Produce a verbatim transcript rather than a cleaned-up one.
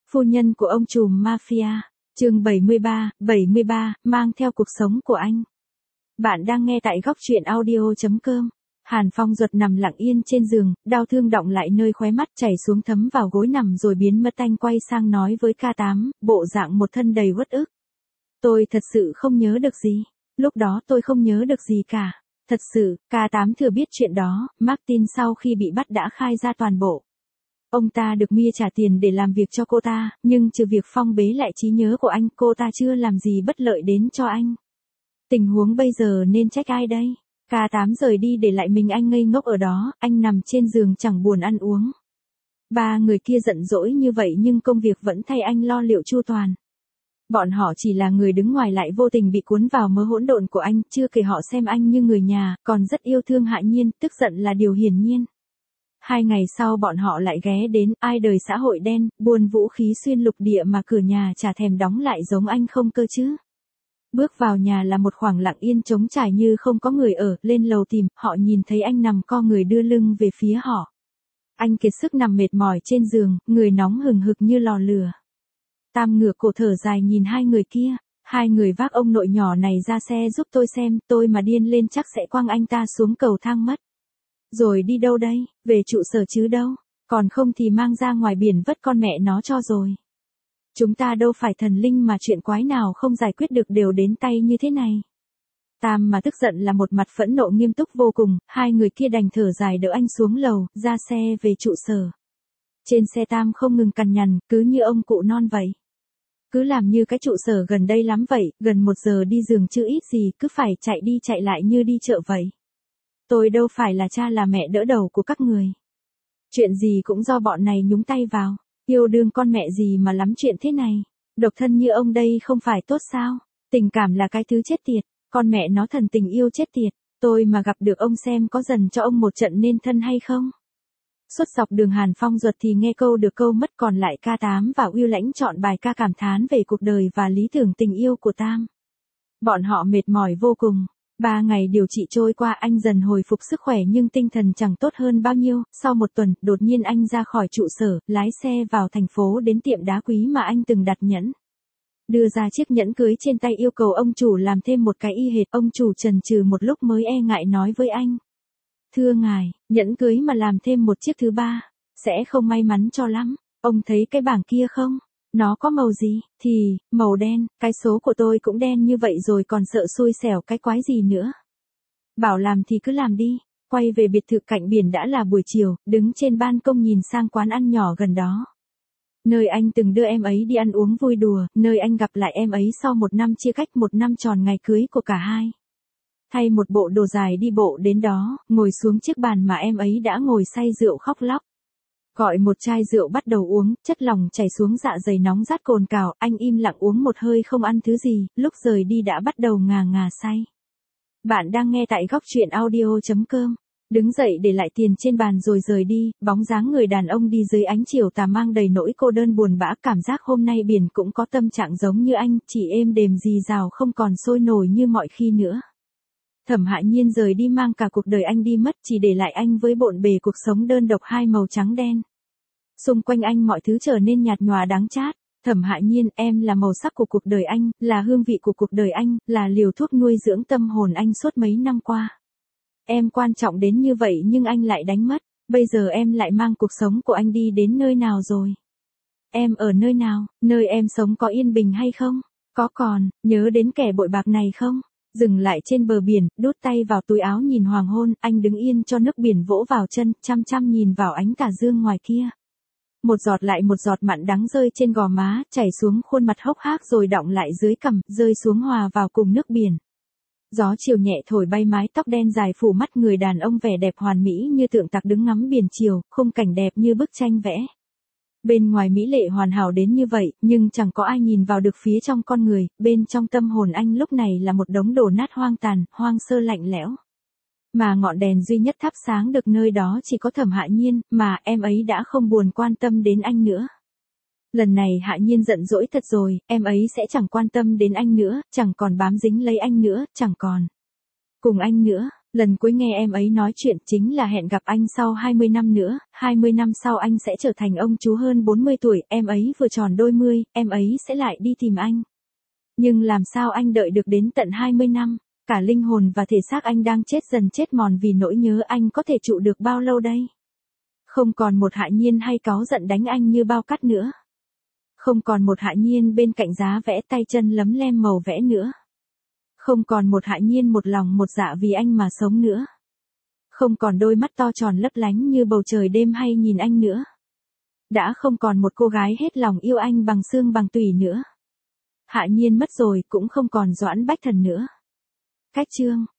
Phu nhân của ông trùm mafia, chương bảy mươi ba, bảy mươi ba, mang theo cuộc sống của anh. Bạn đang nghe tại góc truyện audio chấm com. Hàn Phong Duật nằm lặng yên trên giường, đau thương đọng lại nơi khóe mắt chảy xuống thấm vào gối nằm rồi biến mất. Anh quay sang nói với K tám, bộ dạng một thân đầy uất ức. Tôi thật sự không nhớ được gì. Lúc đó tôi không nhớ được gì cả. Thật sự, K tám thừa biết chuyện đó, Martin sau khi bị bắt đã khai ra toàn bộ. Ông ta được Mia trả tiền để làm việc cho cô ta, nhưng trừ việc phong bế lại trí nhớ của anh, cô ta chưa làm gì bất lợi đến cho anh. Tình huống bây giờ nên trách ai đây? K tám rời đi để lại mình anh ngây ngốc ở đó, anh nằm trên giường chẳng buồn ăn uống. Ba người kia giận dỗi như vậy nhưng công việc vẫn thay anh lo liệu chu toàn. Bọn họ chỉ là người đứng ngoài lại vô tình bị cuốn vào mớ hỗn độn của anh, chưa kể họ xem anh như người nhà, còn rất yêu thương Hạ Nhiên, tức giận là điều hiển nhiên. Hai ngày sau bọn họ lại ghé đến, ai đời xã hội đen, buôn vũ khí xuyên lục địa mà cửa nhà chả thèm đóng lại giống anh không cơ chứ. Bước vào nhà là một khoảng lặng yên trống trải như không có người ở, lên lầu tìm, họ nhìn thấy anh nằm co người đưa lưng về phía họ. Anh kiệt sức nằm mệt mỏi trên giường, người nóng hừng hực như lò lửa. Tam ngửa cổ thở dài nhìn hai người kia, hai người vác ông nội nhỏ này ra xe giúp tôi xem, tôi mà điên lên chắc sẽ quăng anh ta xuống cầu thang mất. Rồi đi đâu đây, về trụ sở chứ đâu, còn không thì mang ra ngoài biển vất con mẹ nó cho rồi. Chúng ta đâu phải thần linh mà chuyện quái nào không giải quyết được đều đến tay như thế này. Tam mà tức giận là một mặt phẫn nộ nghiêm túc vô cùng, hai người kia đành thở dài đỡ anh xuống lầu, ra xe về trụ sở. Trên xe Tam không ngừng cằn nhằn, cứ như ông cụ non vậy. Cứ làm như cái trụ sở gần đây lắm vậy, gần một giờ đi giường chứ ít gì, cứ phải chạy đi chạy lại như đi chợ vậy. Tôi đâu phải là cha là mẹ đỡ đầu của các người. Chuyện gì cũng do bọn này nhúng tay vào, yêu đương con mẹ gì mà lắm chuyện thế này. Độc thân như ông đây không phải tốt sao? Tình cảm là cái thứ chết tiệt, con mẹ nó thần tình yêu chết tiệt. Tôi mà gặp được ông xem có dần cho ông một trận nên thân hay không? Suốt dọc đường Hàn Phong Duật thì nghe câu được câu mất, còn lại K tám và Uy Lãnh chọn bài ca cảm thán về cuộc đời và lý tưởng tình yêu của Tam. Bọn họ mệt mỏi vô cùng. Ba ngày điều trị trôi qua anh dần hồi phục sức khỏe nhưng tinh thần chẳng tốt hơn bao nhiêu. Sau một tuần, đột nhiên anh ra khỏi trụ sở, lái xe vào thành phố đến tiệm đá quý mà anh từng đặt nhẫn. Đưa ra chiếc nhẫn cưới trên tay yêu cầu ông chủ làm thêm một cái y hệt. Ông chủ chần chừ một lúc mới e ngại nói với anh. Thưa ngài, nhẫn cưới mà làm thêm một chiếc thứ ba, sẽ không may mắn cho lắm. Ông thấy cái bảng kia không? Nó có màu gì? Thì, màu đen, cái số của tôi cũng đen như vậy rồi còn sợ xui xẻo cái quái gì nữa. Bảo làm thì cứ làm đi. Quay về biệt thự cạnh biển đã là buổi chiều, đứng trên ban công nhìn sang quán ăn nhỏ gần đó. Nơi anh từng đưa em ấy đi ăn uống vui đùa, nơi anh gặp lại em ấy sau một năm chia cách, một năm tròn ngày cưới của cả hai. Thay một bộ đồ dài đi bộ đến đó, ngồi xuống chiếc bàn mà em ấy đã ngồi say rượu khóc lóc. Gọi một chai rượu bắt đầu uống, chất lỏng chảy xuống dạ dày nóng rát cồn cào, anh im lặng uống một hơi không ăn thứ gì, lúc rời đi đã bắt đầu ngà ngà say. Bạn đang nghe tại góc truyện audio chấm com. Đứng dậy để lại tiền trên bàn rồi rời đi, bóng dáng người đàn ông đi dưới ánh chiều tà mang đầy nỗi cô đơn buồn bã, cảm giác hôm nay biển cũng có tâm trạng giống như anh, chỉ êm đềm rì rào không còn sôi nổi như mọi khi nữa. Thẩm Hạ Nhiên rời đi mang cả cuộc đời anh đi mất, chỉ để lại anh với bộn bề cuộc sống đơn độc hai màu trắng đen. Xung quanh anh mọi thứ trở nên nhạt nhòa đắng chát. Thẩm Hạ Nhiên, em là màu sắc của cuộc đời anh, là hương vị của cuộc đời anh, là liều thuốc nuôi dưỡng tâm hồn anh suốt mấy năm qua. Em quan trọng đến như vậy nhưng anh lại đánh mất, bây giờ em lại mang cuộc sống của anh đi đến nơi nào rồi? Em ở nơi nào, nơi em sống có yên bình hay không? Có còn, nhớ đến kẻ bội bạc này không? Dừng lại trên bờ biển, đút tay vào túi áo nhìn hoàng hôn, anh đứng yên cho nước biển vỗ vào chân, chăm chăm nhìn vào ánh tà dương ngoài kia. Một giọt lại một giọt mặn đắng rơi trên gò má, chảy xuống khuôn mặt hốc hác rồi đọng lại dưới cằm, rơi xuống hòa vào cùng nước biển. Gió chiều nhẹ thổi bay mái tóc đen dài phủ mắt người đàn ông vẻ đẹp hoàn mỹ như tượng tạc đứng ngắm biển chiều, khung cảnh đẹp như bức tranh vẽ. Bên ngoài mỹ lệ hoàn hảo đến như vậy, nhưng chẳng có ai nhìn vào được phía trong con người, bên trong tâm hồn anh lúc này là một đống đổ nát hoang tàn, hoang sơ lạnh lẽo. Mà ngọn đèn duy nhất thắp sáng được nơi đó chỉ có Thẩm Hạ Nhiên, mà em ấy đã không buồn quan tâm đến anh nữa. Lần này Hạ Nhiên giận dỗi thật rồi, em ấy sẽ chẳng quan tâm đến anh nữa, chẳng còn bám dính lấy anh nữa, chẳng còn cùng anh nữa. Lần cuối nghe em ấy nói chuyện chính là hẹn gặp anh sau hai mươi năm nữa, hai mươi năm sau anh sẽ trở thành ông chú hơn bốn mươi tuổi, em ấy vừa tròn đôi mươi, em ấy sẽ lại đi tìm anh. Nhưng làm sao anh đợi được đến tận hai mươi năm, cả linh hồn và thể xác anh đang chết dần chết mòn vì nỗi nhớ, anh có thể trụ được bao lâu đây? Không còn một Hạ Nhiên hay cáu giận đánh anh như bao cắt nữa. Không còn một Hạ Nhiên bên cạnh giá vẽ tay chân lấm lem màu vẽ nữa. Không còn một Hạ Nhiên một lòng một dạ vì anh mà sống nữa. Không còn đôi mắt to tròn lấp lánh như bầu trời đêm hay nhìn anh nữa. Đã không còn một cô gái hết lòng yêu anh bằng xương bằng tủy nữa. Hạ Nhiên mất rồi, cũng không còn Doãn Bách Thần nữa. Cách chương